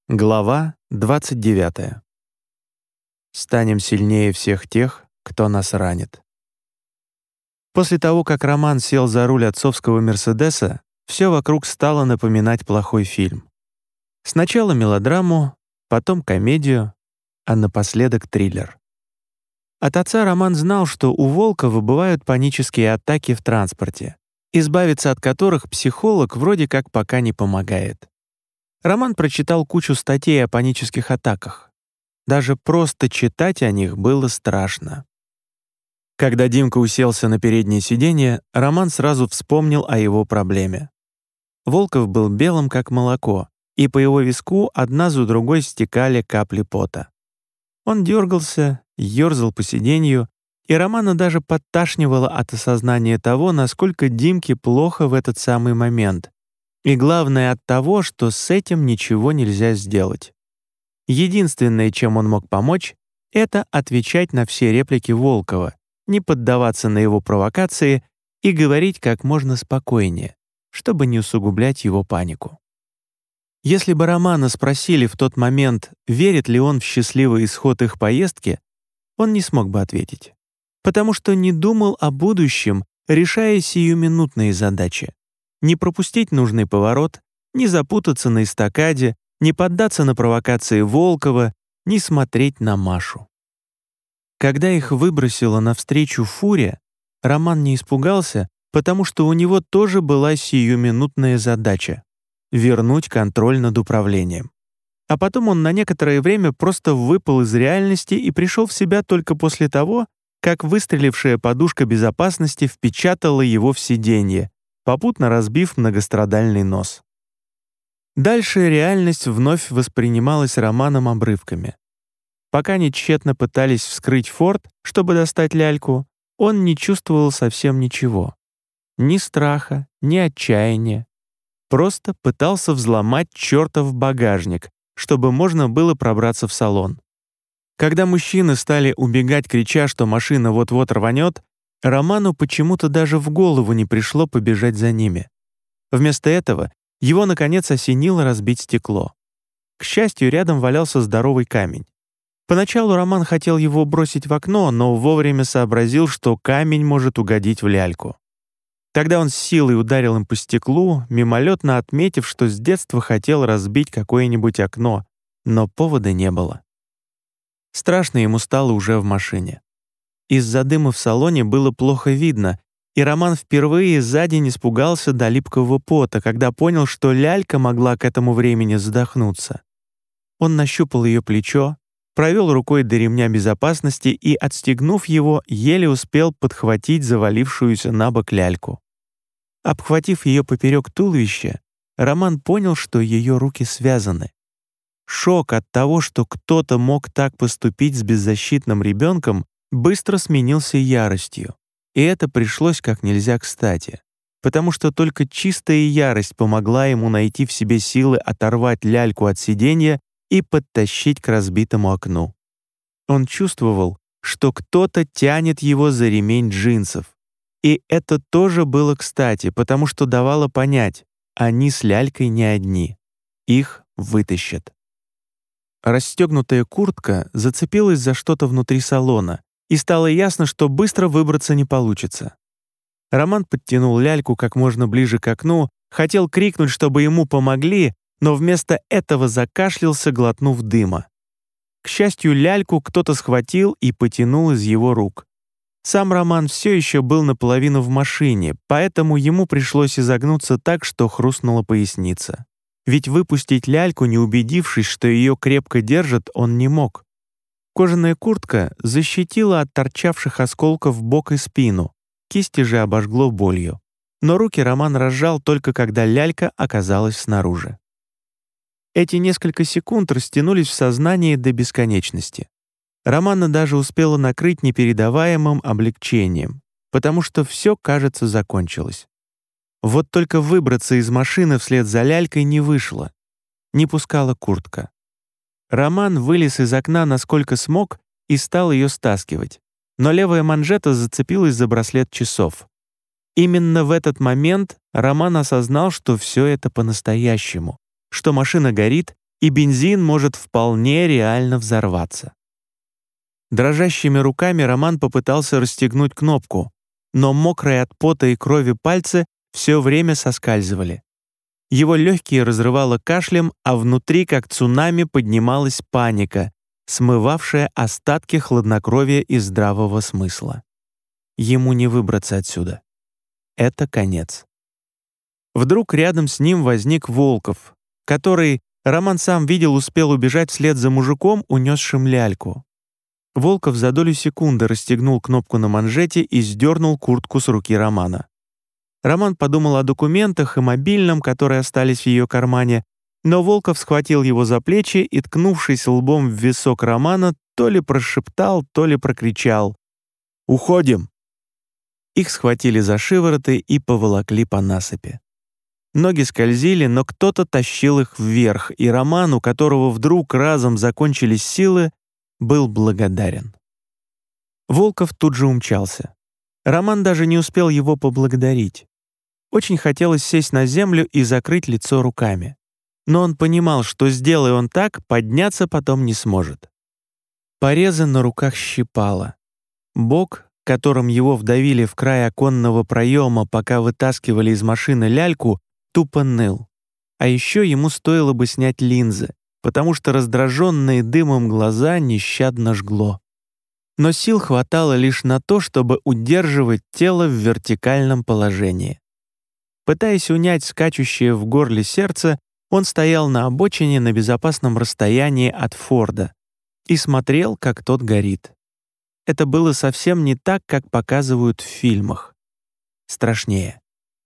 Глава 29. Станем сильнее всех тех, кто нас ранит. После того, как Роман сел за руль отцовского «Мерседеса», все вокруг стало напоминать плохой фильм. Сначала мелодраму, потом комедию, а напоследок триллер. От отца Роман знал, что у Волкова бывают панические атаки в транспорте, избавиться от которых психолог вроде как пока не помогает. Роман прочитал кучу статей о панических атаках. Даже просто читать о них было страшно. Когда Димка уселся на переднее сиденье, Роман сразу вспомнил о его проблеме. Волков был белым, как молоко, и по его виску одна за другой стекали капли пота. Он дергался, ерзал по сиденью, и Романа даже подташнивало от осознания того, насколько Димке плохо в этот самый момент. И главное от того, что с этим ничего нельзя сделать. Единственное, чем он мог помочь, это отвечать на все реплики Волкова, не поддаваться на его провокации и говорить как можно спокойнее, чтобы не усугублять его панику. Если бы Романа спросили в тот момент, верит ли он в счастливый исход их поездки, он не смог бы ответить, потому что не думал о будущем, решая сиюминутные задачи. Не пропустить нужный поворот, не запутаться на эстакаде, не поддаться на провокации Волкова, не смотреть на Машу. Когда их выбросило навстречу фуре, Роман не испугался, потому что у него тоже была сиюминутная задача — вернуть контроль над управлением. А потом он на некоторое время просто выпал из реальности и пришел в себя только после того, как выстрелившая подушка безопасности впечатала его в сиденье, попутно разбив многострадальный нос. Дальше реальность вновь воспринималась Романом обрывками. Пока они тщетно пытались вскрыть форт, чтобы достать ляльку, он не чувствовал совсем ничего. Ни страха, ни отчаяния. Просто пытался взломать чертов багажник, чтобы можно было пробраться в салон. Когда мужчины стали убегать, крича, что машина вот-вот рванет, Роману почему-то даже в голову не пришло побежать за ними. Вместо этого его, наконец, осенило разбить стекло. К счастью, рядом валялся здоровый камень. Поначалу Роман хотел его бросить в окно, но вовремя сообразил, что камень может угодить в ляльку. Тогда он с силой ударил им по стеклу, мимолетно отметив, что с детства хотел разбить какое-нибудь окно, но повода не было. Страшно ему стало уже в машине. Из-за дыма в салоне было плохо видно, и Роман впервые за день испугался до липкого пота, когда понял, что лялька могла к этому времени задохнуться. Он нащупал ее плечо, провел рукой до ремня безопасности и, отстегнув его, еле успел подхватить завалившуюся на бок ляльку. Обхватив ее поперек туловища, Роман понял, что ее руки связаны. Шок от того, что кто-то мог так поступить с беззащитным ребенком, быстро сменился яростью, и это пришлось как нельзя кстати, потому что только чистая ярость помогла ему найти в себе силы оторвать ляльку от сиденья и подтащить к разбитому окну. Он чувствовал, что кто-то тянет его за ремень джинсов, и это тоже было кстати, потому что давало понять, они с лялькой не одни, их вытащат. Расстегнутая куртка зацепилась за что-то внутри салона, и стало ясно, что быстро выбраться не получится. Роман подтянул ляльку как можно ближе к окну, хотел крикнуть, чтобы ему помогли, но вместо этого закашлялся, глотнув дыма. К счастью, ляльку кто-то схватил и потянул из его рук. Сам Роман все еще был наполовину в машине, поэтому ему пришлось изогнуться так, что хрустнула поясница. Ведь выпустить ляльку, не убедившись, что ее крепко держат, он не мог. Кожаная куртка защитила от торчавших осколков бок и спину, кисти же обожгло болью. Но руки Роман разжал только когда лялька оказалась снаружи. Эти несколько секунд растянулись в сознании до бесконечности. Романа даже успела накрыть непередаваемым облегчением, потому что все, кажется, закончилось. Вот только выбраться из машины вслед за лялькой не вышло. Не пускала куртка. Роман вылез из окна насколько смог и стал ее стаскивать, но левая манжета зацепилась за браслет часов. Именно в этот момент Роман осознал, что все это по-настоящему, что машина горит, и бензин может вполне реально взорваться. Дрожащими руками Роман попытался расстегнуть кнопку, но мокрые от пота и крови пальцы все время соскальзывали. Его легкие разрывало кашлем, а внутри, как цунами, поднималась паника, смывавшая остатки хладнокровия и здравого смысла. Ему не выбраться отсюда. Это конец. Вдруг рядом с ним возник Волков, который, Роман сам видел, успел убежать вслед за мужиком, унесшим ляльку. Волков за долю секунды расстегнул кнопку на манжете и сдернул куртку с руки Романа. Роман подумал о документах и мобильном, которые остались в ее кармане, но Волков схватил его за плечи и, ткнувшись лбом в висок Романа, то ли прошептал, то ли прокричал: «Уходим!». Их схватили за шивороты и поволокли по насыпи. Ноги скользили, но кто-то тащил их вверх, и Роман, у которого вдруг разом закончились силы, был благодарен. Волков тут же умчался. Роман даже не успел его поблагодарить. Очень хотелось сесть на землю и закрыть лицо руками. Но он понимал, что, сделая он так, подняться потом не сможет. Порезы на руках щипало. Бок, которым его вдавили в край оконного проема, пока вытаскивали из машины ляльку, тупо ныл. А еще ему стоило бы снять линзы, потому что раздраженные дымом глаза нещадно жгло. Но сил хватало лишь на то, чтобы удерживать тело в вертикальном положении. Пытаясь унять скачущее в горле сердце, он стоял на обочине на безопасном расстоянии от Форда и смотрел, как тот горит. Это было совсем не так, как показывают в фильмах. Страшнее.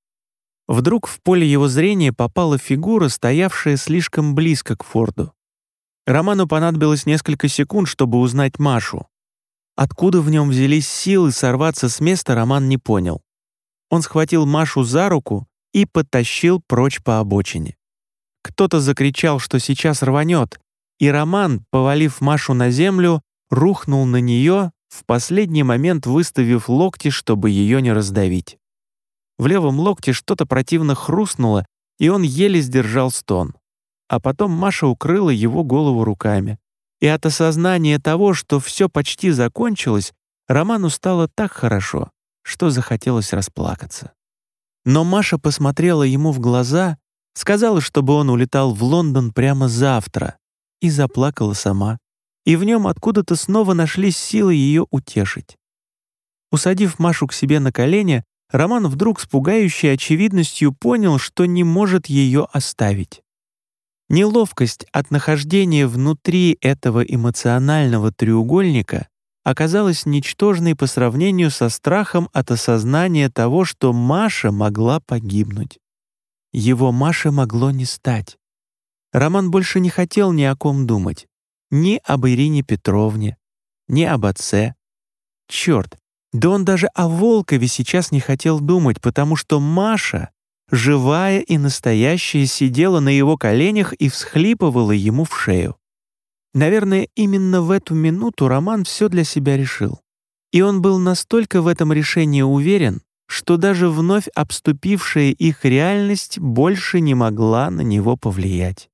Вдруг в поле его зрения попала фигура, стоявшая слишком близко к Форду. Роману понадобилось несколько секунд, чтобы узнать Машу. Откуда в нем взялись силы сорваться с места, Роман не понял. Он схватил Машу за руку и потащил прочь по обочине. Кто-то закричал, что сейчас рванет, и Роман, повалив Машу на землю, рухнул на нее, в последний момент выставив локти, чтобы ее не раздавить. В левом локте что-то противно хрустнуло, и он еле сдержал стон. А потом Маша укрыла его голову руками. И от осознания того, что все почти закончилось, Роману стало так хорошо, что захотелось расплакаться. Но Маша посмотрела ему в глаза, сказала, чтобы он улетал в Лондон прямо завтра, и заплакала сама. И в нем откуда-то снова нашлись силы ее утешить. Усадив Машу к себе на колени, Роман вдруг с пугающей очевидностью понял, что не может ее оставить. Неловкость от нахождения внутри этого эмоционального треугольника оказалась ничтожной по сравнению со страхом от осознания того, что Маша могла погибнуть. Его Маши могло не стать. Роман больше не хотел ни о ком думать. Ни об Ирине Петровне, ни об отце. Черт, да он даже о Волкове сейчас не хотел думать, потому что Маша, живая и настоящая, сидела на его коленях и всхлипывала ему в шею. Наверное, именно в эту минуту Роман все для себя решил. И он был настолько в этом решении уверен, что даже вновь обступившая их реальность больше не могла на него повлиять.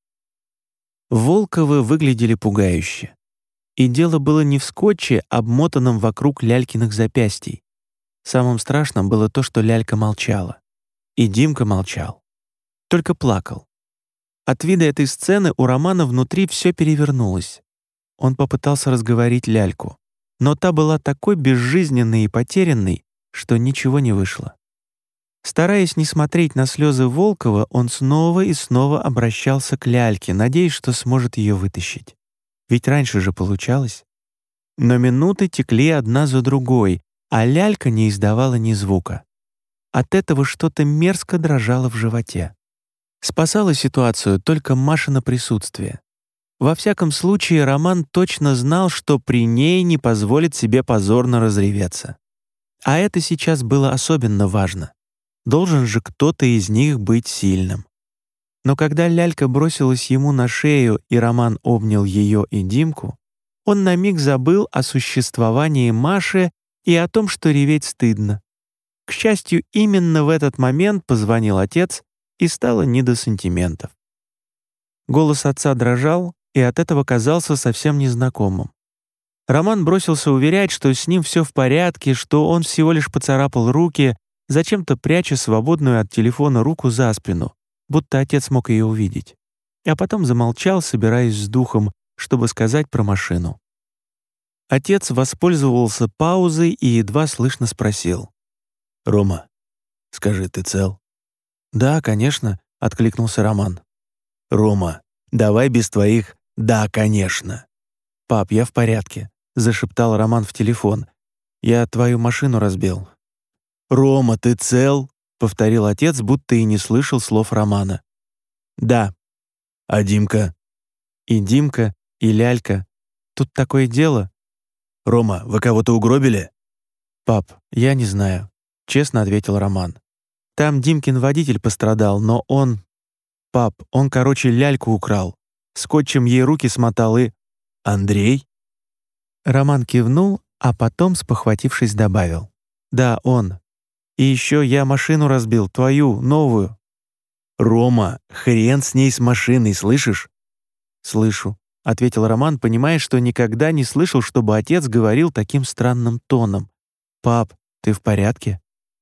Волковы выглядели пугающе. И дело было не в скотче, обмотанном вокруг Лялькиных запястий. Самым страшным было то, что Лялька молчала. И Димка молчал. Только плакал. От вида этой сцены у Романа внутри все перевернулось. Он попытался разговорить Ляльку, но та была такой безжизненной и потерянной, что ничего не вышло. Стараясь не смотреть на слезы Волкова, он снова и снова обращался к Ляльке, надеясь, что сможет ее вытащить. Ведь раньше же получалось. Но минуты текли одна за другой, а Лялька не издавала ни звука. От этого что-то мерзко дрожало в животе. Спасало ситуацию только Машино присутствие. Во всяком случае, Роман точно знал, что при ней не позволит себе позорно разреветься. А это сейчас было особенно важно. Должен же кто-то из них быть сильным. Но когда Лялька бросилась ему на шею, и Роман обнял ее и Димку, он на миг забыл о существовании Маши и о том, что реветь стыдно. К счастью, именно в этот момент позвонил отец, и стало не до сантиментов. Голос отца дрожал и от этого казался совсем незнакомым. Роман бросился уверять, что с ним все в порядке, что он всего лишь поцарапал руки, зачем-то пряча свободную от телефона руку за спину, будто отец мог ее увидеть. А потом замолчал, собираясь с духом, чтобы сказать про машину. Отец воспользовался паузой и едва слышно спросил. «Рома, скажи, ты цел?» «Да, конечно», — откликнулся Роман. «Рома, давай без твоих «да, конечно». «Пап, я в порядке», — зашептал Роман в телефон. «Я твою машину разбил». «Рома, ты цел?» — повторил отец, будто и не слышал слов Романа. «Да». «А Димка?» «И Димка, и Лялька. Тут такое дело». «Рома, вы кого-то угробили?» «Пап, я не знаю», — честно ответил Роман. «Там Димкин водитель пострадал, но он... Пап, он, короче, Ляльку украл. Скотчем ей руки смотал и...» «Андрей?» Роман кивнул, а потом, спохватившись, добавил. «Да, он. И еще я машину разбил, твою, новую». «Рома, хрен с ней с машиной, слышишь?» «Слышу», — ответил Роман, понимая, что никогда не слышал, чтобы отец говорил таким странным тоном. «Пап, ты в порядке?»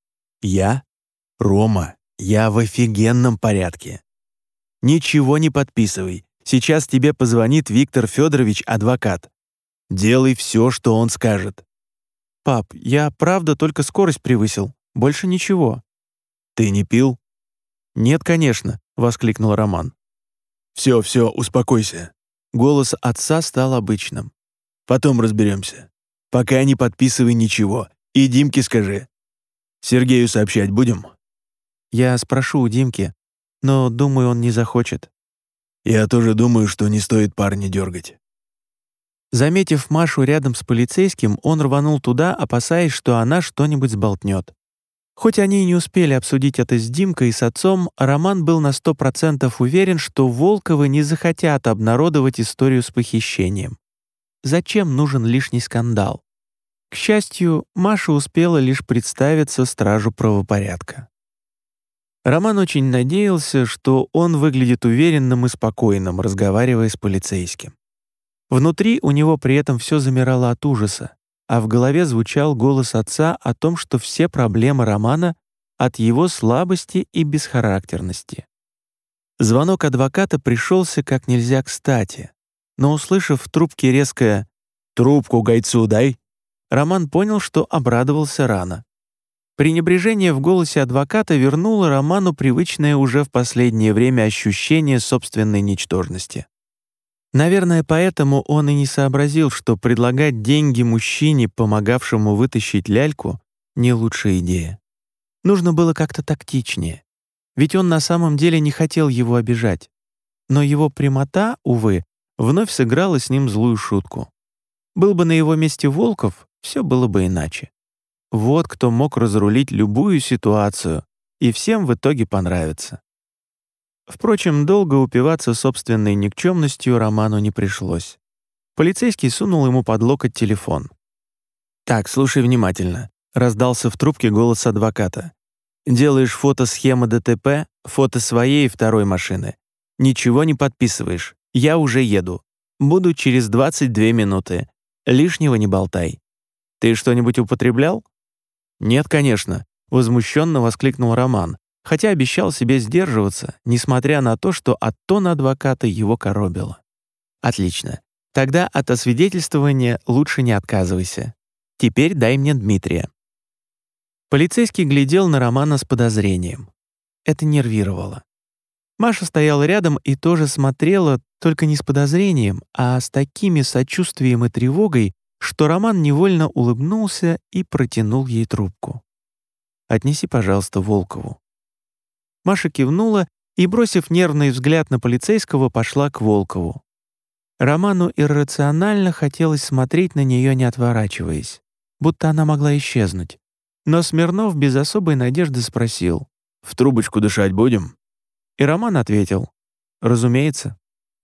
«Я? Рома, я в офигенном порядке. Ничего не подписывай. Сейчас тебе позвонит Виктор Федорович, адвокат. Делай все, что он скажет». «Пап, я правда только скорость превысил. Больше ничего». «Ты не пил?» «Нет, конечно», — воскликнул Роман. Все, успокойся». Голос отца стал обычным. «Потом разберемся. Пока не подписывай ничего. И Димке скажи. Сергею сообщать будем?» «Я спрошу у Димки, но, думаю, он не захочет». «Я тоже думаю, что не стоит парня дергать». Заметив Машу рядом с полицейским, он рванул туда, опасаясь, что она что-нибудь сболтнет. Хоть они и не успели обсудить это с Димкой и с отцом, Роман был на 100% уверен, что Волковы не захотят обнародовать историю с похищением. Зачем нужен лишний скандал? К счастью, Маша успела лишь представиться стражу правопорядка. Роман очень надеялся, что он выглядит уверенным и спокойным, разговаривая с полицейским. Внутри у него при этом все замирало от ужаса, а в голове звучал голос отца о том, что все проблемы Романа от его слабости и бесхарактерности. Звонок адвоката пришелся как нельзя кстати, но, услышав в трубке резкое «Трубку гайцу дай», Роман понял, что обрадовался рано. Пренебрежение в голосе адвоката вернуло Роману привычное уже в последнее время ощущение собственной ничтожности. Наверное, поэтому он и не сообразил, что предлагать деньги мужчине, помогавшему вытащить ляльку, не лучшая идея. Нужно было как-то тактичнее. Ведь он на самом деле не хотел его обижать. Но его прямота, увы, вновь сыграла с ним злую шутку. Был бы на его месте Волков, все было бы иначе. Вот кто мог разрулить любую ситуацию, и всем в итоге понравится. Впрочем, долго упиваться собственной никчемностью Роману не пришлось. Полицейский сунул ему под локоть телефон. «Так, слушай внимательно», — раздался в трубке голос адвоката. «Делаешь фото схемы ДТП, фото своей и второй машины. Ничего не подписываешь. Я уже еду. Буду через 22 минуты. Лишнего не болтай. Ты что-нибудь употреблял?» «Нет, конечно», — возмущенно воскликнул Роман, хотя обещал себе сдерживаться, несмотря на то, что от тона адвоката его коробило. «Отлично. Тогда от освидетельствования лучше не отказывайся. Теперь дай мне Дмитрия». Полицейский глядел на Романа с подозрением. Это нервировало. Маша стояла рядом и тоже смотрела, только не с подозрением, а с такими сочувствием и тревогой, что Роман невольно улыбнулся и протянул ей трубку. «Отнеси, пожалуйста, Волкову». Маша кивнула и, бросив нервный взгляд на полицейского, пошла к Волкову. Роману иррационально хотелось смотреть на нее, не отворачиваясь, будто она могла исчезнуть. Но Смирнов без особой надежды спросил: «В трубочку дышать будем?» И Роман ответил: «Разумеется».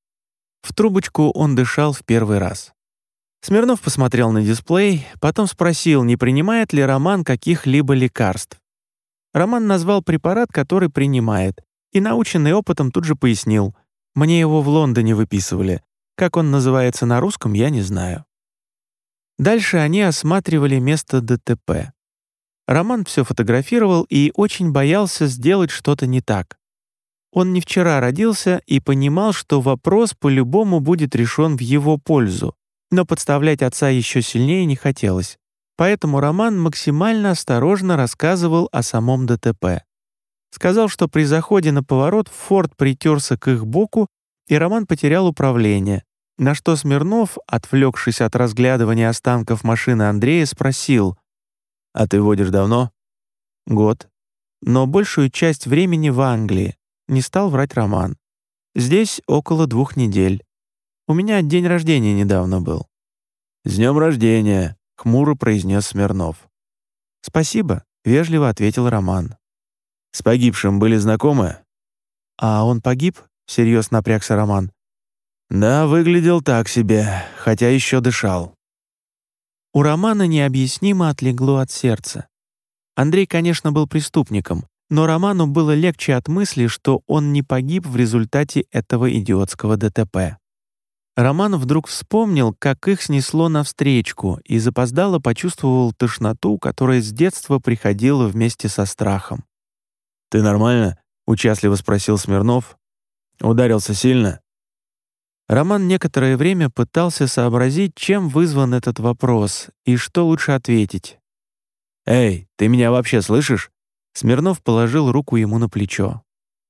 В трубочку он дышал в первый раз. Смирнов посмотрел на дисплей, потом спросил, не принимает ли Роман каких-либо лекарств. Роман назвал препарат, который принимает, и, наученный опытом, тут же пояснил: Мне его в Лондоне выписывали. Как он называется на русском, я не знаю». Дальше они осматривали место ДТП. Роман все фотографировал и очень боялся сделать что-то не так. Он не вчера родился и понимал, что вопрос по-любому будет решен в его пользу, но подставлять отца еще сильнее не хотелось. Поэтому Роман максимально осторожно рассказывал о самом ДТП. Сказал, что при заходе на поворот Форд притерся к их боку, и Роман потерял управление, на что Смирнов, отвлекшись от разглядывания останков машины Андрея, спросил: «А ты водишь давно?» «Год. Но большую часть времени в Англии», — не стал врать Роман. «Здесь около 2 недель. У меня день рождения недавно был». «С днем рождения!» — хмуро произнес Смирнов. «Спасибо», — вежливо ответил Роман. «С погибшим были знакомы?» «А он погиб?» — всерьез напрягся Роман. «Да, выглядел так себе, хотя еще дышал». У Романа необъяснимо отлегло от сердца. Андрей, конечно, был преступником, но Роману было легче от мысли, что он не погиб в результате этого идиотского ДТП. Роман вдруг вспомнил, как их снесло навстречку, и запоздало почувствовал тошноту, которая с детства приходила вместе со страхом. «Ты нормально?» — участливо спросил Смирнов. «Ударился сильно?» Роман некоторое время пытался сообразить, чем вызван этот вопрос и что лучше ответить. «Эй, ты меня вообще слышишь?» Смирнов положил руку ему на плечо.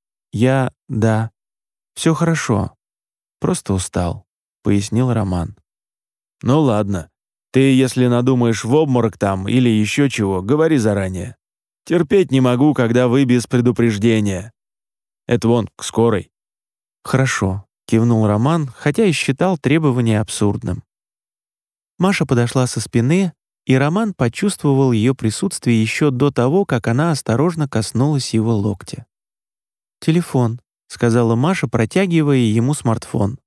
Да, все хорошо. Просто устал», — пояснил Роман. «Ну ладно. Ты, если надумаешь в обморок там или еще чего, говори заранее. Терпеть не могу, когда вы без предупреждения. Это вон, к скорой». «Хорошо», — кивнул Роман, хотя и считал требование абсурдным. Маша подошла со спины, и Роман почувствовал ее присутствие еще до того, как она осторожно коснулась его локтя. «Телефон», — сказала Маша, протягивая ему смартфон.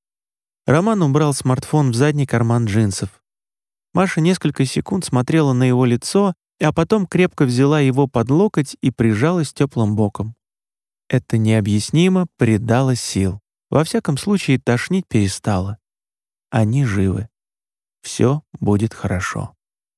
Роман убрал смартфон в задний карман джинсов. Маша несколько секунд смотрела на его лицо, а потом крепко взяла его под локоть и прижалась теплым боком. Это необъяснимо придало сил. Во всяком случае, тошнить перестало. Они живы. Все будет хорошо.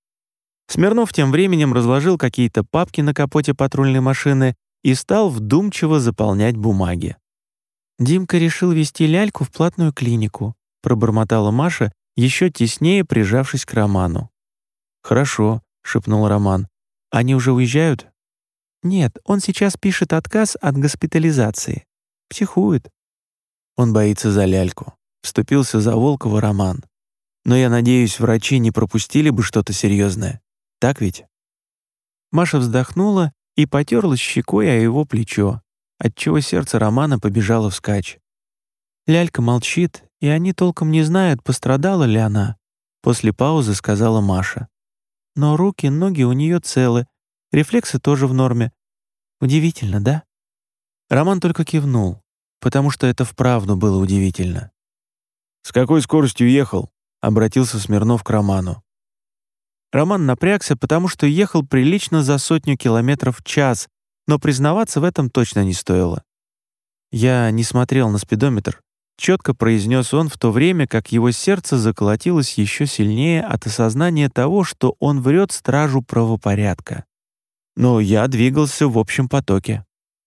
Смирнов тем временем разложил какие-то папки на капоте патрульной машины и стал вдумчиво заполнять бумаги. «Димка решил везти ляльку в платную клинику», пробормотала Маша, еще теснее прижавшись к Роману. «Хорошо», — шепнул Роман. «Они уже уезжают?» «Нет, он сейчас пишет отказ от госпитализации. Психует». Он боится за ляльку. Вступился за Волкова Роман. «Но я надеюсь, врачи не пропустили бы что-то серьезное. Так ведь?» Маша вздохнула и потерлась щекой о его плечо, отчего сердце Романа побежало вскачь. Лялька молчит, и они толком не знают, пострадала ли она. После паузы сказала Маша. Но руки, ноги у нее целы, рефлексы тоже в норме. Удивительно, да? Роман только кивнул, потому что это вправду было удивительно. «С какой скоростью ехал?» — обратился Смирнов к Роману. Роман напрягся, потому что ехал прилично за 100 километров в час, но признаваться в этом точно не стоило. «Я не смотрел на спидометр», — четко произнес он, в то время как его сердце заколотилось еще сильнее от осознания того, что он врет стражу правопорядка. Но я двигался в общем потоке.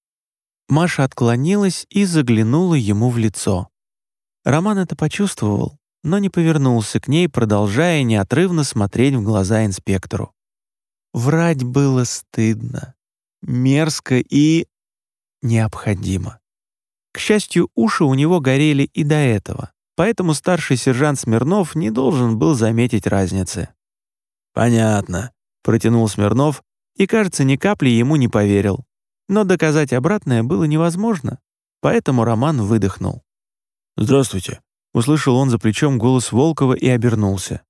Маша отклонилась и заглянула ему в лицо. Роман это почувствовал, но не повернулся к ней, продолжая неотрывно смотреть в глаза инспектору. Врать было стыдно, мерзко и необходимо. К счастью, уши у него горели и до этого, поэтому старший сержант Смирнов не должен был заметить разницы. «Понятно», — протянул Смирнов, и, кажется, ни капли ему не поверил. Но доказать обратное было невозможно, поэтому Роман выдохнул. «Здравствуйте», — услышал он за плечом голос Волкова и обернулся.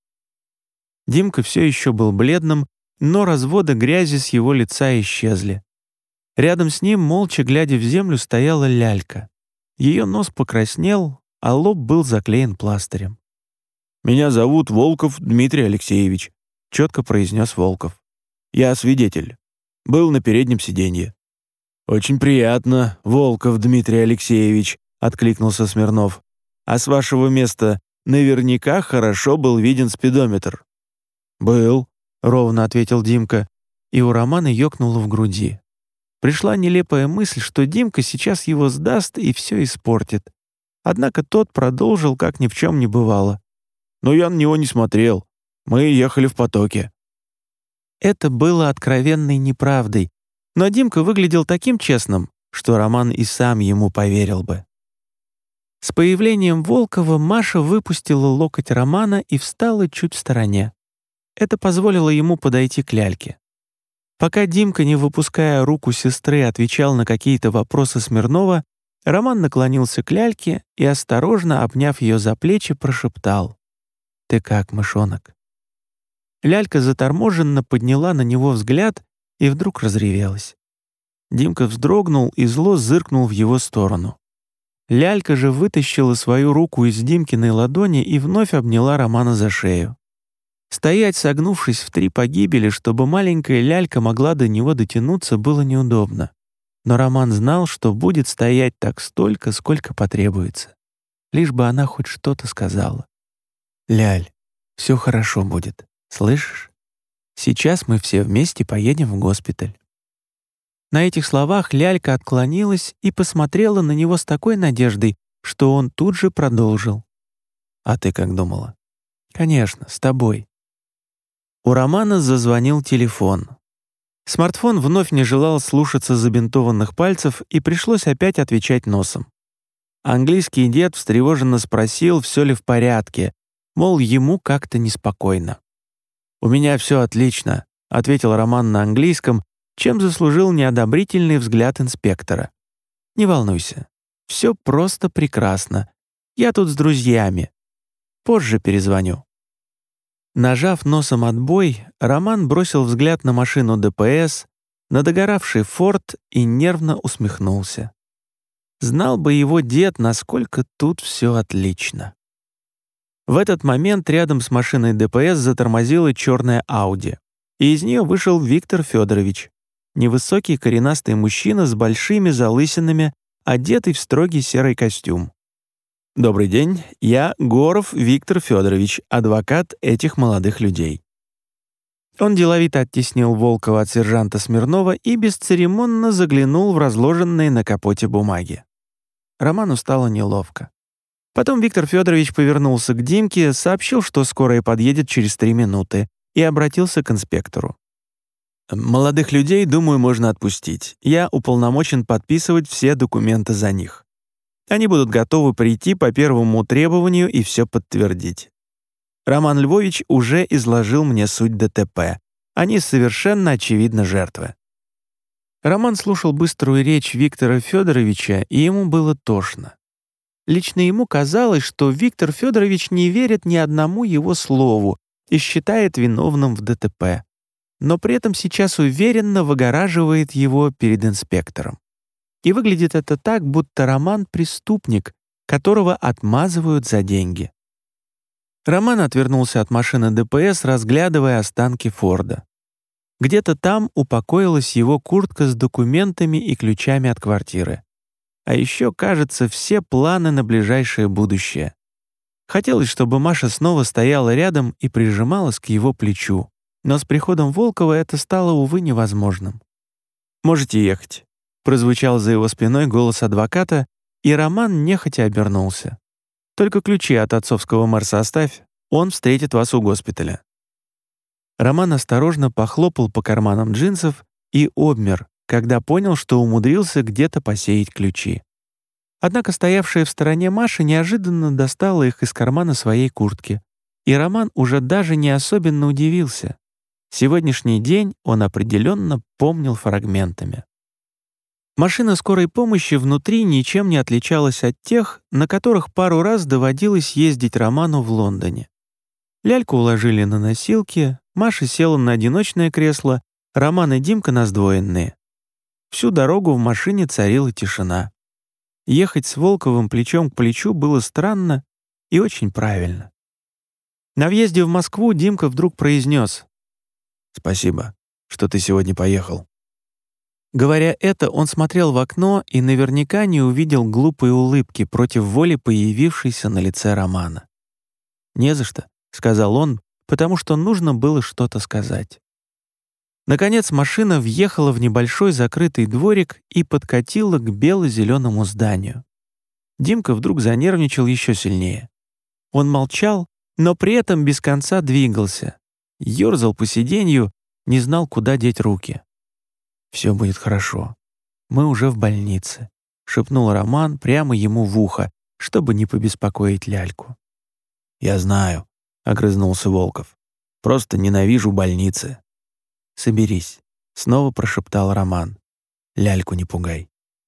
Димка все еще был бледным, но разводы грязи с его лица исчезли. Рядом с ним, молча глядя в землю, стояла лялька. Ее нос покраснел, а лоб был заклеен пластырем. «Меня зовут Волков Дмитрий Алексеевич», — четко произнес Волков. «Я свидетель. Был на переднем сиденье». «Очень приятно, Волков Дмитрий Алексеевич», — откликнулся Смирнов. «А с вашего места наверняка хорошо был виден спидометр». «Был», — ровно ответил Димка, и у Романа ёкнуло в груди. Пришла нелепая мысль, что Димка сейчас его сдаст и все испортит. Однако тот продолжил, как ни в чем не бывало. «Но я на него не смотрел. Мы ехали в потоке». Это было откровенной неправдой, но Димка выглядел таким честным, что Роман и сам ему поверил бы. С появлением Волкова Маша выпустила локоть Романа и встала чуть в стороне. Это позволило ему подойти к ляльке. Пока Димка, не выпуская руку сестры, отвечал на какие-то вопросы Смирнова, Роман наклонился к ляльке и, осторожно обняв ее за плечи, прошептал: «Ты как, мышонок?» Лялька заторможенно подняла на него взгляд и вдруг разревелась. Димка вздрогнул и зло зыркнул в его сторону. Лялька же вытащила свою руку из Димкиной ладони и вновь обняла Романа за шею. Стоять, согнувшись в 3 погибели, чтобы маленькая лялька могла до него дотянуться, было неудобно. Но Роман знал, что будет стоять так столько, сколько потребуется. Лишь бы она хоть что-то сказала. «Ляль, все хорошо будет, слышишь? Сейчас мы все вместе поедем в госпиталь». На этих словах лялька отклонилась и посмотрела на него с такой надеждой, что он тут же продолжил. «А ты как думала?» «Конечно, с тобой». У Романа зазвонил телефон. Смартфон вновь не желал слушаться забинтованных пальцев, и пришлось опять отвечать носом. Английский дед встревоженно спросил, все ли в порядке, мол, ему как-то неспокойно. «У меня все отлично», — ответил Роман на английском, чем заслужил неодобрительный взгляд инспектора. «Не волнуйся, все просто прекрасно. Я тут с друзьями. Позже перезвоню». Нажав носом отбой, Роман бросил взгляд на машину ДПС, на догоравший форт и нервно усмехнулся. Знал бы его дед, насколько тут все отлично. В этот момент рядом с машиной ДПС затормозила черная Ауди, и из нее вышел Виктор Федорович, невысокий коренастый мужчина с большими залысинами, одетый в строгий серый костюм. «Добрый день, я Горов Виктор Федорович, адвокат этих молодых людей». Он деловито оттеснил Волкова от сержанта Смирнова и бесцеремонно заглянул в разложенные на капоте бумаги. Роману стало неловко. Потом Виктор Федорович повернулся к Димке, сообщил, что скорая подъедет через 3 минуты, и обратился к инспектору. «Молодых людей, думаю, можно отпустить. Я уполномочен подписывать все документы за них. Они будут готовы прийти по первому требованию и все подтвердить. Роман Львович уже изложил мне суть ДТП. Они совершенно очевидно жертвы». Роман слушал быструю речь Виктора Федоровича, и ему было тошно. Лично ему казалось, что Виктор Федорович не верит ни одному его слову и считает виновным в ДТП, но при этом сейчас уверенно выгораживает его перед инспектором. И выглядит это так, будто Роман — преступник, которого отмазывают за деньги. Роман отвернулся от машины ДПС, разглядывая останки Форда. Где-то там упокоилась его куртка с документами и ключами от квартиры. А еще, кажется, все планы на ближайшее будущее. Хотелось, чтобы Маша снова стояла рядом и прижималась к его плечу, но с приходом Волкова это стало, увы, невозможным. «Можете ехать», — прозвучал за его спиной голос адвоката, и Роман нехотя обернулся. «Только ключи от отцовского Мерса оставь, он встретит вас у госпиталя». Роман осторожно похлопал по карманам джинсов и обмер, когда понял, что умудрился где-то посеять ключи. Однако стоявшая в стороне Маша неожиданно достала их из кармана своей куртки, и Роман уже даже не особенно удивился. Сегодняшний день он определенно помнил фрагментами. Машина скорой помощи внутри ничем не отличалась от тех, на которых пару раз доводилось ездить Роману в Лондоне. Ляльку уложили на носилки, Маша села на одиночное кресло, Роман и Димка на сдвоенные. Всю дорогу в машине царила тишина. Ехать с Волковым плечом к плечу было странно и очень правильно. На въезде в Москву Димка вдруг произнес: «Спасибо, что ты сегодня поехал». Говоря это, он смотрел в окно и наверняка не увидел глупой улыбки против воли, появившейся на лице Романа. «Не за что», — сказал он, потому что нужно было что-то сказать. Наконец машина въехала в небольшой закрытый дворик и подкатила к бело-зеленому зданию. Димка вдруг занервничал еще сильнее. Он молчал, но при этом без конца двигался, ерзал по сиденью, не знал, куда деть руки. «Все будет хорошо. Мы уже в больнице», — шепнул Роман прямо ему в ухо, чтобы не побеспокоить ляльку. «Я знаю», — огрызнулся Волков. «Просто ненавижу больницы». «Соберись», — снова прошептал Роман. «Ляльку не пугай».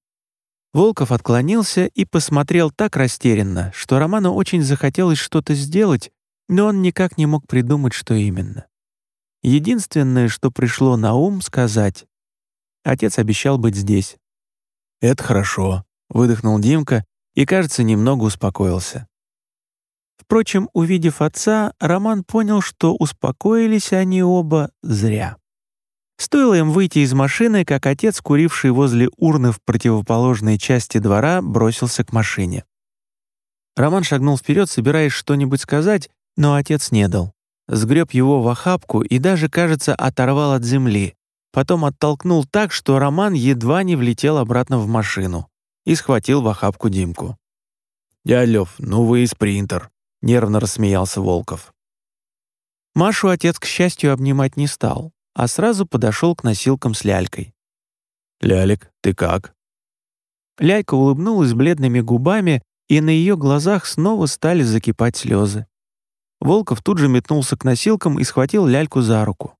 Волков отклонился и посмотрел так растерянно, что Роману очень захотелось что-то сделать, но он никак не мог придумать, что именно. Единственное, что пришло на ум, сказать: «Отец обещал быть здесь». «Это хорошо», — выдохнул Димка и, кажется, немного успокоился. Впрочем, увидев отца, Роман понял, что успокоились они оба зря. Стоило им выйти из машины, как отец, куривший возле урны в противоположной части двора, бросился к машине. Роман шагнул вперед, собираясь что-нибудь сказать, но отец не дал. Сгреб его в охапку и даже, кажется, оторвал от земли. Потом оттолкнул так, что Роман едва не влетел обратно в машину и схватил в охапку Димку. «Дядь Лёв, ну вы и спринтер», — нервно рассмеялся Волков. Машу отец, к счастью, обнимать не стал, а сразу подошел к носилкам с лялькой. «Лялик, ты как?» Лялька улыбнулась бледными губами, и на ее глазах снова стали закипать слезы. Волков тут же метнулся к носилкам и схватил ляльку за руку.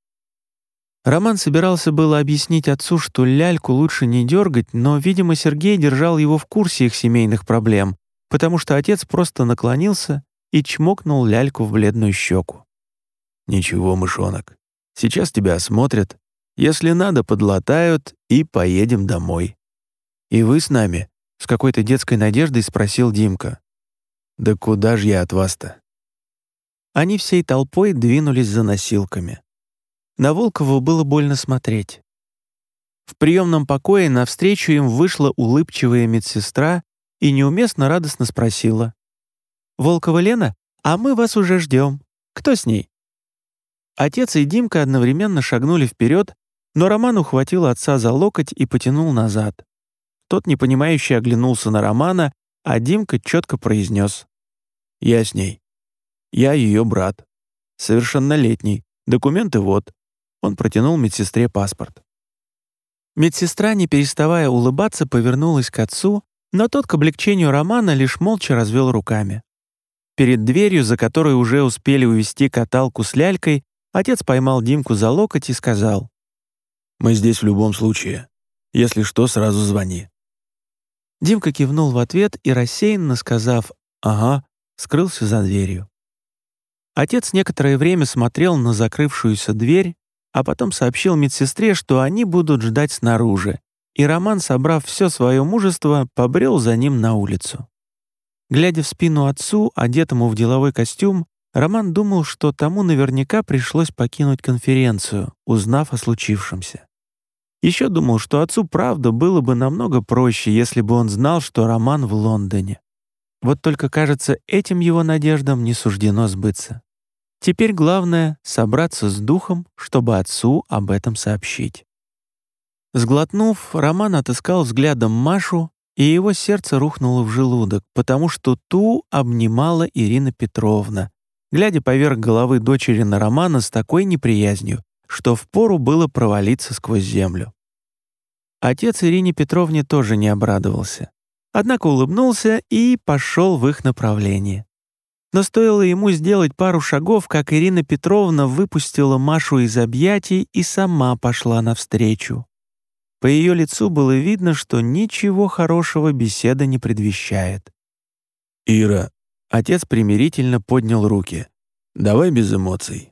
Роман собирался было объяснить отцу, что ляльку лучше не дергать, но, видимо, Сергей держал его в курсе их семейных проблем, потому что отец просто наклонился и чмокнул ляльку в бледную щеку. «Ничего, мышонок, сейчас тебя осмотрят. Если надо, подлатают и поедем домой». «И вы с нами?» — с какой-то детской надеждой спросил Димка. «Да куда ж я от вас-то?» Они всей толпой двинулись за носилками. На Волкова было больно смотреть. В приемном покое навстречу им вышла улыбчивая медсестра и неуместно радостно спросила: «Волкова Лена? А мы вас уже ждем. Кто с ней?» Отец и Димка одновременно шагнули вперед, но Роман ухватил отца за локоть и потянул назад. Тот непонимающе оглянулся на Романа, а Димка четко произнес: «Я с ней. Я ее брат. Совершеннолетний. Документы вот». Он протянул медсестре паспорт. Медсестра, не переставая улыбаться, повернулась к отцу, но тот, к облегчению Романа, лишь молча развел руками. Перед дверью, за которой уже успели увести каталку с лялькой, отец поймал Димку за локоть и сказал: «Мы здесь в любом случае. Если что, сразу звони». Димка кивнул в ответ и, рассеянно сказав «ага», скрылся за дверью. Отец некоторое время смотрел на закрывшуюся дверь, а потом сообщил медсестре, что они будут ждать снаружи, и Роман, собрав все свое мужество, побрел за ним на улицу. Глядя в спину отцу, одетому в деловой костюм, Роман думал, что тому наверняка пришлось покинуть конференцию, узнав о случившемся. Еще думал, что отцу правда было бы намного проще, если бы он знал, что Роман в Лондоне. Вот только, кажется, этим его надеждам не суждено сбыться. Теперь главное — собраться с духом, чтобы отцу об этом сообщить. Сглотнув, Роман отыскал взглядом Машу, и его сердце рухнуло в желудок, потому что ту обнимала Ирина Петровна, глядя поверх головы дочери на Романа с такой неприязнью, что впору было провалиться сквозь землю. Отец Ирине Петровне тоже не обрадовался, однако улыбнулся и пошел в их направлении. Но стоило ему сделать пару шагов, как Ирина Петровна выпустила Машу из объятий и сама пошла навстречу. По ее лицу было видно, что ничего хорошего беседа не предвещает. «Ира», — отец примирительно поднял руки, — «давай без эмоций».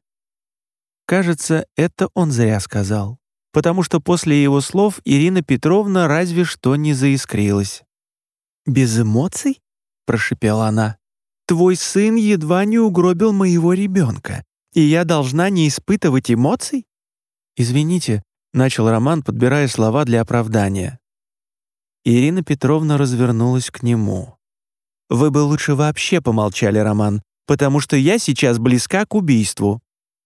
Кажется, это он зря сказал, потому что после его слов Ирина Петровна разве что не заискрилась. «Без эмоций?» — прошипела она. «Твой сын едва не угробил моего ребенка, и я должна не испытывать эмоций?» «Извините, начал Роман, подбирая слова для оправдания. Ирина Петровна развернулась к нему. «Вы бы лучше вообще помолчали, Роман, потому что я сейчас близка к убийству».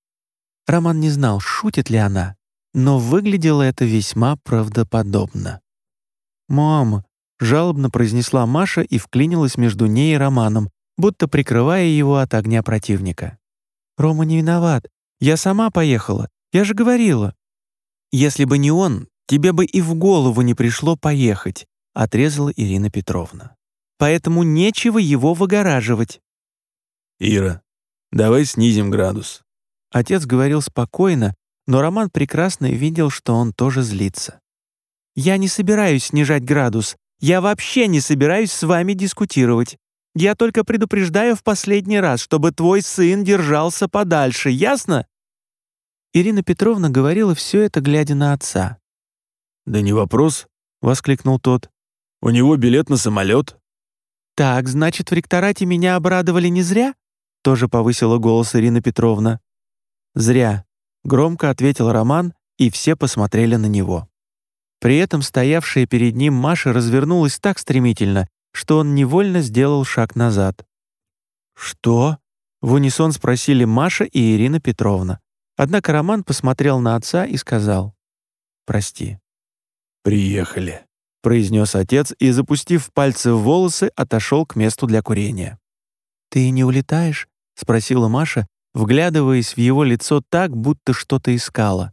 Роман не знал, шутит ли она, но выглядело это весьма правдоподобно. «Мама», — жалобно произнесла Маша и вклинилась между ней и Романом, будто прикрывая его от огня противника. «Рома не виноват. Я сама поехала. Я же говорила». «Если бы не он, тебе бы и в голову не пришло поехать», — отрезала Ирина Петровна. «Поэтому нечего его выгораживать». «Ира, давай снизим градус». Отец говорил спокойно, но Роман прекрасно видел, что он тоже злится. «Я не собираюсь снижать градус. Я вообще не собираюсь с вами дискутировать. Я только предупреждаю в последний раз, чтобы твой сын держался подальше, ясно?» Ирина Петровна говорила все это, глядя на отца. «Да не вопрос», — воскликнул тот. «У него билет на самолет». «Так, значит, в ректорате меня обрадовали не зря?» Тоже повысила голос Ирина Петровна. «Зря», — громко ответил Роман, и все посмотрели на него. При этом стоявшая перед ним Маша развернулась так стремительно, что он невольно сделал шаг назад. «Что?» — в унисон спросили Маша и Ирина Петровна. Однако Роман посмотрел на отца и сказал: «Прости». «Приехали», — произнес отец и, запустив пальцы в волосы, отошел к месту для курения. «Ты не улетаешь?» — спросила Маша, вглядываясь в его лицо так, будто что-то искала.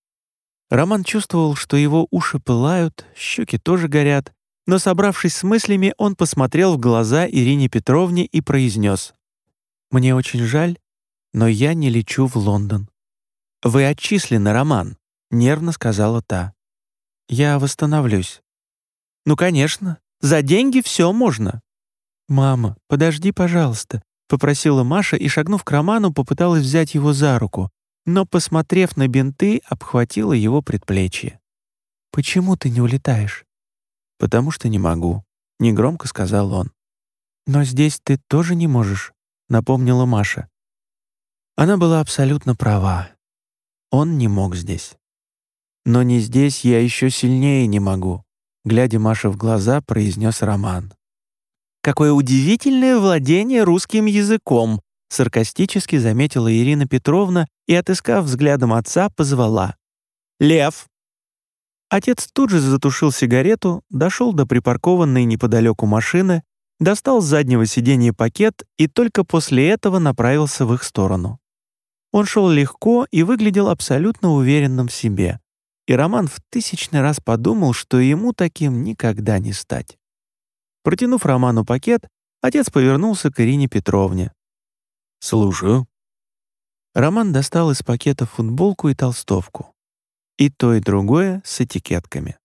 Роман чувствовал, что его уши пылают, щеки тоже горят, но, собравшись с мыслями, он посмотрел в глаза Ирине Петровне и произнес: «Мне очень жаль, но я не лечу в Лондон». «Вы отчислены, Роман», — нервно сказала та. «Я восстановлюсь». «Ну, конечно, за деньги все можно». «Мама, подожди, пожалуйста», — попросила Маша и, шагнув к Роману, попыталась взять его за руку, но, посмотрев на бинты, обхватила его предплечье. «Почему ты не улетаешь?» «Потому что не могу», — негромко сказал он. «Но здесь ты тоже не можешь», — напомнила Маша. Она была абсолютно права. Он не мог здесь. «Но не здесь я еще сильнее не могу», — глядя Маше в глаза, произнес Роман. «Какое удивительное владение русским языком!» — саркастически заметила Ирина Петровна и, отыскав взглядом отца, позвала: «Лев!». Отец тут же затушил сигарету, дошел до припаркованной неподалеку машины, достал с заднего сиденья пакет и только после этого направился в их сторону. Он шел легко и выглядел абсолютно уверенным в себе, и Роман в 1000-й раз подумал, что ему таким никогда не стать. Протянув Роману пакет, отец повернулся к Ирине Петровне. «Слушаю». Роман достал из пакета футболку и толстовку. И то, и другое с этикетками.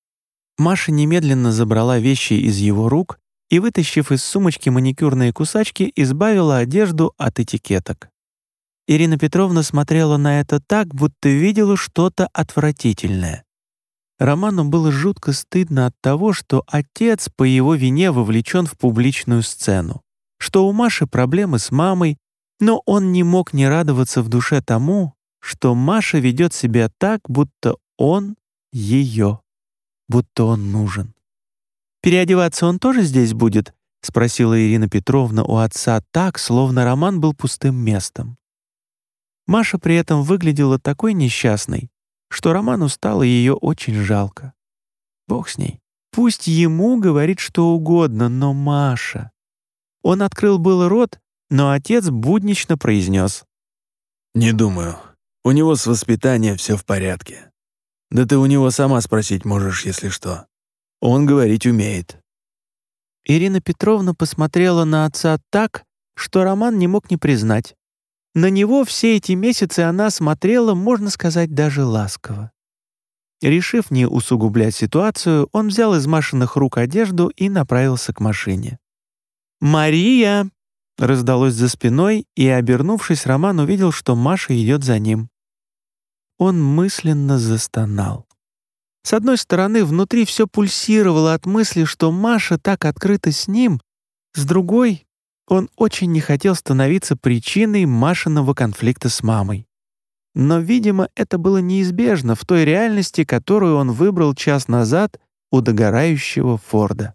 Маша немедленно забрала вещи из его рук и, вытащив из сумочки маникюрные кусачки, избавила одежду от этикеток. Ирина Петровна смотрела на это так, будто видела что-то отвратительное. Роману было жутко стыдно от того, что отец по его вине вовлечен в публичную сцену, что у Маши проблемы с мамой, но он не мог не радоваться в душе тому, что Маша ведет себя так, будто он ее, будто он нужен. «Переодеваться он тоже здесь будет?» — спросила Ирина Петровна у отца так, словно Роман был пустым местом. Маша при этом выглядела такой несчастной, что Роману стало ее очень жалко. Бог с ней. Пусть ему говорит что угодно, но Маша... Он открыл было рот, но отец буднично произнес: «Не думаю. У него с воспитанием все в порядке. Да ты у него сама спросить можешь, если что. Он говорить умеет». Ирина Петровна посмотрела на отца так, что Роман не мог не признать. На него все эти месяцы она смотрела, можно сказать, даже ласково. Решив не усугублять ситуацию, он взял из Машиных рук одежду и направился к машине. «Мария!» — раздалось за спиной, и, обернувшись, Роман увидел, что Маша идет за ним. Он мысленно застонал. С одной стороны, внутри все пульсировало от мысли, что Маша так открыта с ним, с другой — он очень не хотел становиться причиной Машиного конфликта с мамой. но, видимо, это было неизбежно в той реальности, которую он выбрал час назад у догорающего Форда.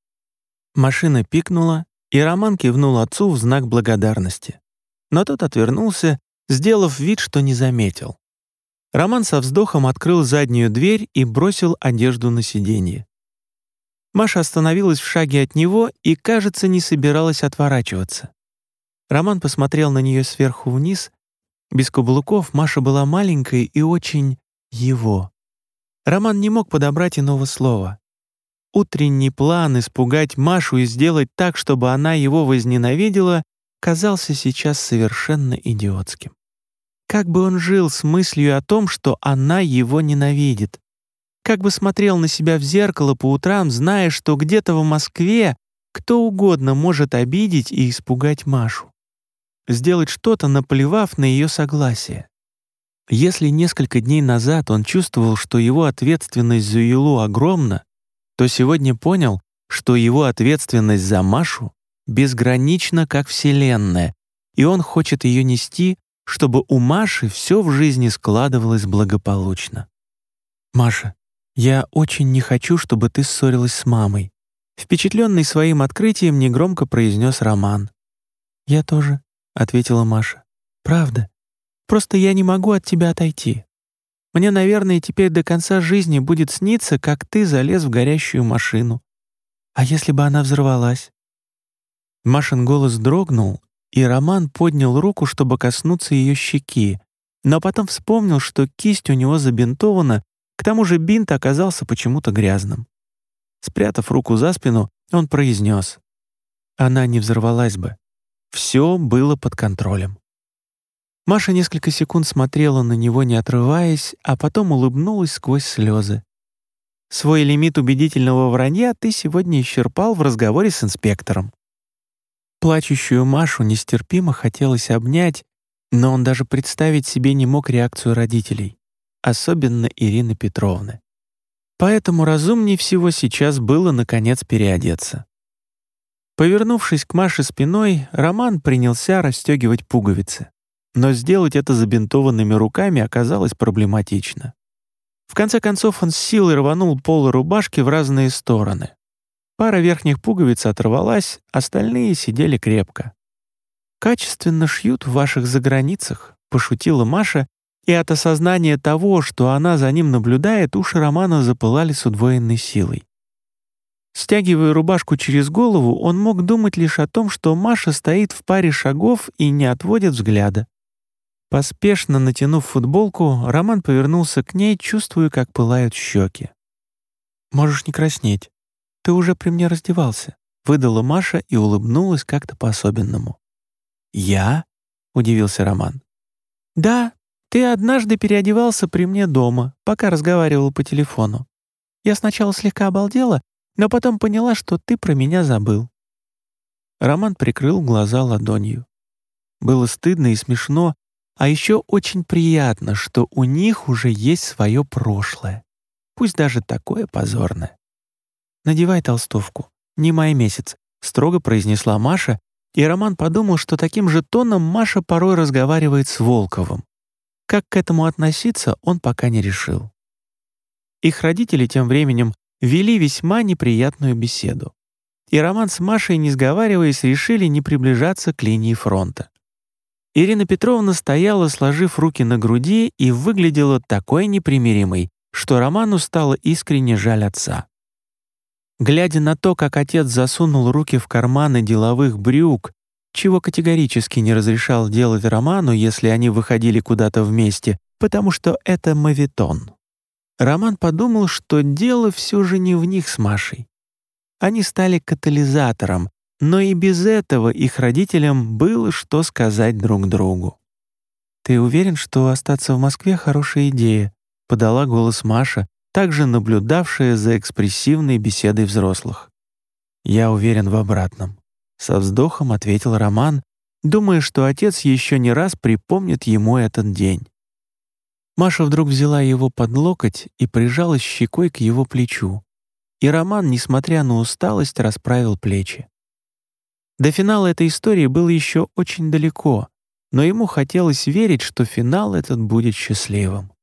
Машина пикнула, и Роман кивнул отцу в знак благодарности. Но тот отвернулся, сделав вид, что не заметил. Роман со вздохом открыл заднюю дверь и бросил одежду на сиденье. Маша остановилась в шаге от него и, кажется, не собиралась отворачиваться. Роман посмотрел на нее сверху вниз. Без каблуков Маша была маленькой и очень его. Роман не мог подобрать иного слова. Утренний план испугать Машу и сделать так, чтобы она его возненавидела, казался сейчас совершенно идиотским. Как бы он жил с мыслью о том, что она его ненавидит? Как бы смотрел на себя в зеркало по утрам, зная, что где-то в Москве кто угодно может обидеть и испугать Машу? Сделать что-то, наплевав на ее согласие. Если несколько дней назад он чувствовал, что его ответственность за Юлу огромна, то сегодня понял, что его ответственность за Машу безгранична, как Вселенная, и он хочет ее нести, чтобы у Маши все в жизни складывалось благополучно. «Маша, я очень не хочу, чтобы ты ссорилась с мамой», впечатленный своим открытием негромко произнес Роман. «Я тоже», — ответила Маша. «Правда. Просто я не могу от тебя отойти. Мне, наверное, теперь до конца жизни будет сниться, как ты залез в горящую машину. А если бы она взорвалась?» Машин голос дрогнул, и Роман поднял руку, чтобы коснуться ее щеки, но потом вспомнил, что кисть у него забинтована, к тому же бинт оказался почему-то грязным. Спрятав руку за спину, он произнес: «Она не взорвалась бы. Все было под контролем». Маша несколько секунд смотрела на него, не отрываясь, а потом улыбнулась сквозь слезы. «Свой лимит убедительного вранья ты сегодня исчерпал в разговоре с инспектором». Плачущую Машу нестерпимо хотелось обнять, но он даже представить себе не мог реакцию родителей, особенно Ирины Петровны. Поэтому разумнее всего сейчас было, наконец, переодеться. Повернувшись к Маше спиной, Роман принялся расстегивать пуговицы. Но сделать это забинтованными руками оказалось проблематично. В конце концов он с силой рванул полы рубашки в разные стороны. Пара верхних пуговиц оторвалась, остальные сидели крепко. «Качественно шьют в ваших заграницах», — пошутила Маша, и от осознания того, что она за ним наблюдает, уши Романа запылали с удвоенной силой. Стягивая рубашку через голову, он мог думать лишь о том, что Маша стоит в паре шагов и не отводит взгляда. Поспешно натянув футболку, Роман повернулся к ней, чувствуя, как пылают щеки. «Можешь не краснеть. Ты уже при мне раздевался», — выдала Маша и улыбнулась как-то по-особенному. «Я?» — удивился Роман. «Да, ты однажды переодевался при мне дома, пока разговаривал по телефону. Я сначала слегка обалдела, но потом поняла, что ты про меня забыл». Роман прикрыл глаза ладонью. Было стыдно и смешно, а еще очень приятно, что у них уже есть свое прошлое, пусть даже такое позорное. «Надевай толстовку, не май месяц», — строго произнесла Маша, и Роман подумал, что таким же тоном Маша порой разговаривает с Волковым. Как к этому относиться, он пока не решил. Их родители тем временем вели весьма неприятную беседу. И Роман с Машей, не сговариваясь, решили не приближаться к линии фронта. Ирина Петровна стояла, сложив руки на груди, и выглядела такой непримиримой, что Роману стало искренне жаль отца. Глядя на то, как отец засунул руки в карманы деловых брюк, чего категорически не разрешал делать Роману, если они выходили куда-то вместе, потому что это моветон, Роман подумал, что дело все же не в них с Машей. Они стали катализатором, но и без этого их родителям было что сказать друг другу. «Ты уверен, что остаться в Москве — хорошая идея?» — подала голос Маша, также наблюдавшая за экспрессивной беседой взрослых. «Я уверен в обратном», — со вздохом ответил Роман, думая, что отец еще не раз припомнит ему этот день. Маша вдруг взяла его под локоть и прижалась щекой к его плечу, и Роман, несмотря на усталость, расправил плечи. До финала этой истории было еще очень далеко, но ему хотелось верить, что финал этот будет счастливым.